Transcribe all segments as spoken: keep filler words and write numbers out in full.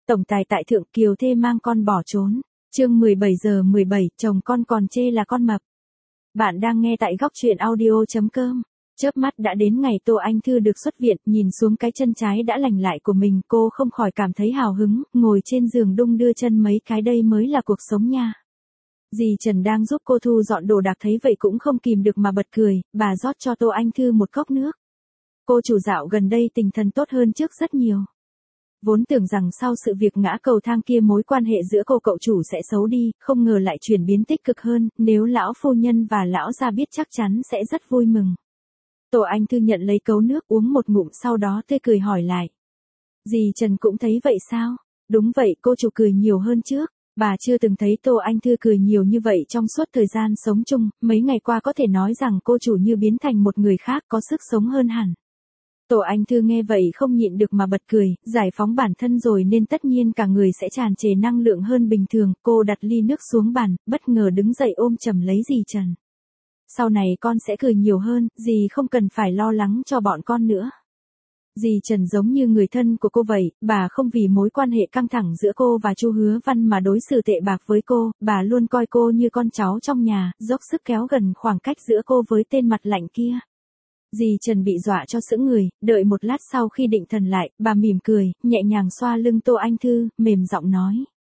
Tổng tài tại thượng, kiều thê mang con bỏ trốn. Chương mười bảy giờ mười bảy, chồng con còn chê là con mập. Bạn đang nghe tại góc truyện audio chấm com. Chớp mắt đã đến ngày Tô Anh Thư được xuất viện, nhìn xuống cái chân trái đã lành lại của mình, cô không khỏi cảm thấy hào hứng, ngồi trên giường đung đưa chân mấy cái, đây mới là cuộc sống nha. Dì Trần đang giúp cô thu dọn đồ đạc thấy vậy cũng không kìm được mà bật cười, bà rót cho Tô Anh Thư một cốc nước. Cô chủ dạo gần đây tinh thần tốt hơn trước rất nhiều. Vốn tưởng rằng sau sự việc ngã cầu thang kia mối quan hệ giữa cô cậu chủ sẽ xấu đi, không ngờ lại chuyển biến tích cực hơn, nếu lão phu nhân và lão gia biết chắc chắn sẽ rất vui mừng. Tô Anh Thư nhận lấy cốc nước uống một ngụm sau đó tươi cười hỏi lại. Dì Trần cũng thấy vậy sao? Đúng vậy, cô chủ cười nhiều hơn trước. Bà chưa từng thấy Tô Anh Thư cười nhiều như vậy trong suốt thời gian sống chung, mấy ngày qua có thể nói rằng cô chủ như biến thành một người khác có sức sống hơn hẳn. Tô Anh Thư nghe vậy không nhịn được mà bật cười, giải phóng bản thân rồi nên tất nhiên cả người sẽ tràn trề năng lượng hơn bình thường, cô đặt ly nước xuống bàn, bất ngờ đứng dậy ôm chầm lấy dì Trần. Sau này con sẽ cười nhiều hơn, dì không cần phải lo lắng cho bọn con nữa. Dì Trần giống như người thân của cô vậy, bà không vì mối quan hệ căng thẳng giữa cô và Chu Hứa Văn mà đối xử tệ bạc với cô, bà luôn coi cô như con cháu trong nhà, dốc sức kéo gần khoảng cách giữa cô với tên mặt lạnh kia. Dì Trần bị dọa cho sững người, đợi một lát sau khi định thần lại, bà mỉm cười, nhẹ nhàng xoa lưng Tô Anh Thư, mềm giọng nói.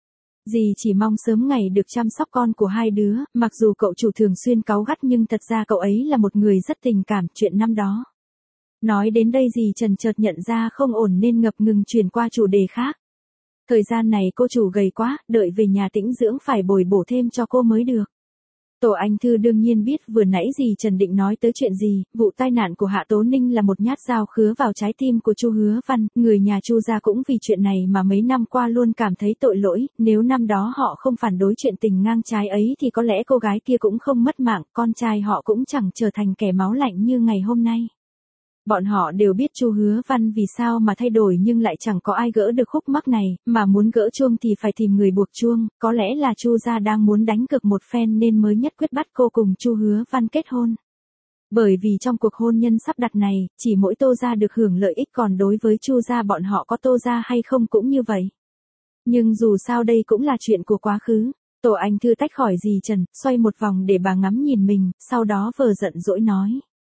Dì chỉ mong sớm ngày được chăm sóc con của hai đứa, mặc dù cậu chủ thường xuyên cáu gắt nhưng thật ra cậu ấy là một người rất tình cảm, chuyện năm đó. Nói đến đây dì Trần chợt nhận ra không ổn nên ngập ngừng chuyển qua chủ đề khác. Thời gian này cô chủ gầy quá, đợi về nhà tĩnh dưỡng phải bồi bổ thêm cho cô mới được. Tô Anh Thư đương nhiên biết vừa nãy dì Trần định nói tới chuyện gì, vụ tai nạn của Hạ Tố Ninh là một nhát dao khứa vào trái tim của Chu Hứa Văn, người nhà Chu gia cũng vì chuyện này mà mấy năm qua luôn cảm thấy tội lỗi, nếu năm đó họ không phản đối chuyện tình ngang trái ấy thì có lẽ cô gái kia cũng không mất mạng, con trai họ cũng chẳng trở thành kẻ máu lạnh như ngày hôm nay. Bọn họ đều biết Chu Hứa Văn vì sao mà thay đổi nhưng lại chẳng có ai gỡ được khúc mắc này, mà muốn gỡ chuông thì phải tìm người buộc chuông, có lẽ là Chu gia đang muốn đánh cược một phen nên mới nhất quyết bắt cô cùng Chu Hứa Văn kết hôn. Bởi vì trong cuộc hôn nhân sắp đặt này, chỉ mỗi Tô gia được hưởng lợi ích còn đối với Chu gia bọn họ có Tô gia hay không cũng như vậy. Nhưng dù sao đây cũng là chuyện của quá khứ. Tô Anh Thư tách khỏi dì Trần, xoay một vòng để bà ngắm nhìn mình, sau đó vờ giận dỗi nói.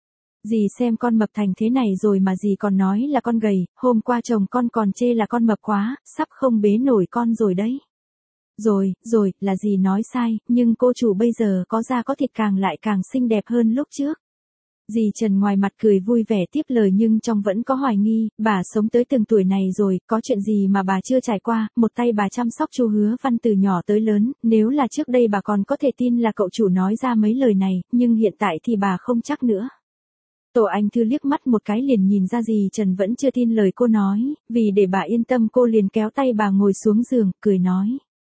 Dì xem con mập thành thế này rồi mà dì còn nói là con gầy, hôm qua chồng con còn chê là con mập quá, sắp không bế nổi con rồi đấy. Rồi, rồi, là dì nói sai, nhưng cô chủ bây giờ có da có thịt càng lại càng xinh đẹp hơn lúc trước. Dì Trần ngoài mặt cười vui vẻ tiếp lời nhưng trong vẫn có hoài nghi, bà sống tới từng tuổi này rồi, có chuyện gì mà bà chưa trải qua, một tay bà chăm sóc Chu Hứa Văn từ nhỏ tới lớn, nếu là trước đây bà còn có thể tin là cậu chủ nói ra mấy lời này, nhưng hiện tại thì bà không chắc nữa. Tô Anh Thư liếc mắt một cái liền nhìn ra dì Trần vẫn chưa tin lời cô nói, vì để bà yên tâm cô liền kéo tay bà ngồi xuống giường, cười nói.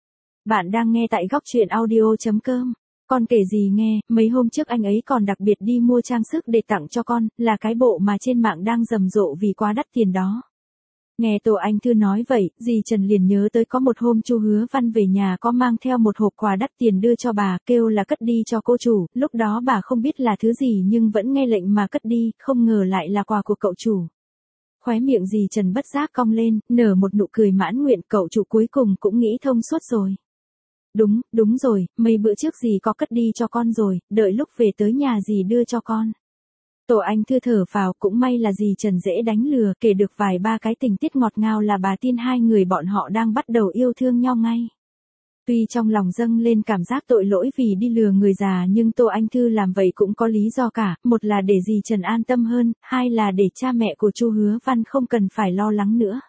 Bạn đang nghe tại góc truyện audio chấm com. Con kể gì nghe, mấy hôm trước anh ấy còn đặc biệt đi mua trang sức để tặng cho con, là cái bộ mà trên mạng đang rầm rộ vì quá đắt tiền đó. Nghe Tô Anh Thư nói vậy, dì Trần liền nhớ tới có một hôm Chu Hứa Văn về nhà có mang theo một hộp quà đắt tiền đưa cho bà, kêu là cất đi cho cô chủ, lúc đó bà không biết là thứ gì nhưng vẫn nghe lệnh mà cất đi, không ngờ lại là quà của cậu chủ. Khóe miệng dì Trần bất giác cong lên, nở một nụ cười mãn nguyện, cậu chủ cuối cùng cũng nghĩ thông suốt rồi. Đúng, đúng rồi, mấy bữa trước dì có cất đi cho con rồi, đợi lúc về tới nhà dì đưa cho con. Tô Anh Thư thở phào, cũng may là dì Trần dễ đánh lừa, kể được vài ba cái tình tiết ngọt ngào là bà tin hai người bọn họ đang bắt đầu yêu thương nhau ngay. Tuy trong lòng dâng lên cảm giác tội lỗi vì đi lừa người già nhưng Tô Anh Thư làm vậy cũng có lý do cả, một là để dì Trần an tâm hơn, hai là để cha mẹ của Chu Hứa Văn không cần phải lo lắng nữa.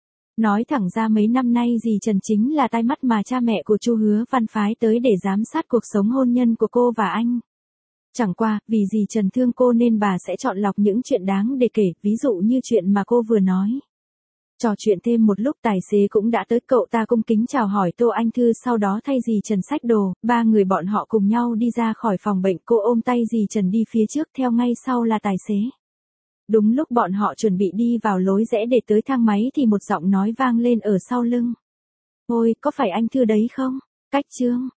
Nói thẳng ra mấy năm nay dì Trần chính là tai mắt mà cha mẹ của Chu Hứa Văn phái tới để giám sát cuộc sống hôn nhân của cô và anh. Chẳng qua, vì dì Trần thương cô nên bà sẽ chọn lọc những chuyện đáng để kể, ví dụ như chuyện mà cô vừa nói. Trò chuyện thêm một lúc tài xế cũng đã tới, cậu ta cung kính chào hỏi Tô Anh Thư sau đó thay dì Trần xách đồ, ba người bọn họ cùng nhau đi ra khỏi phòng bệnh, cô ôm tay dì Trần đi phía trước theo ngay sau là tài xế. Đúng lúc bọn họ chuẩn bị đi vào lối rẽ để tới thang máy thì một giọng nói vang lên ở sau lưng. Ôi, có phải anh Thư đấy không? Cách Trương.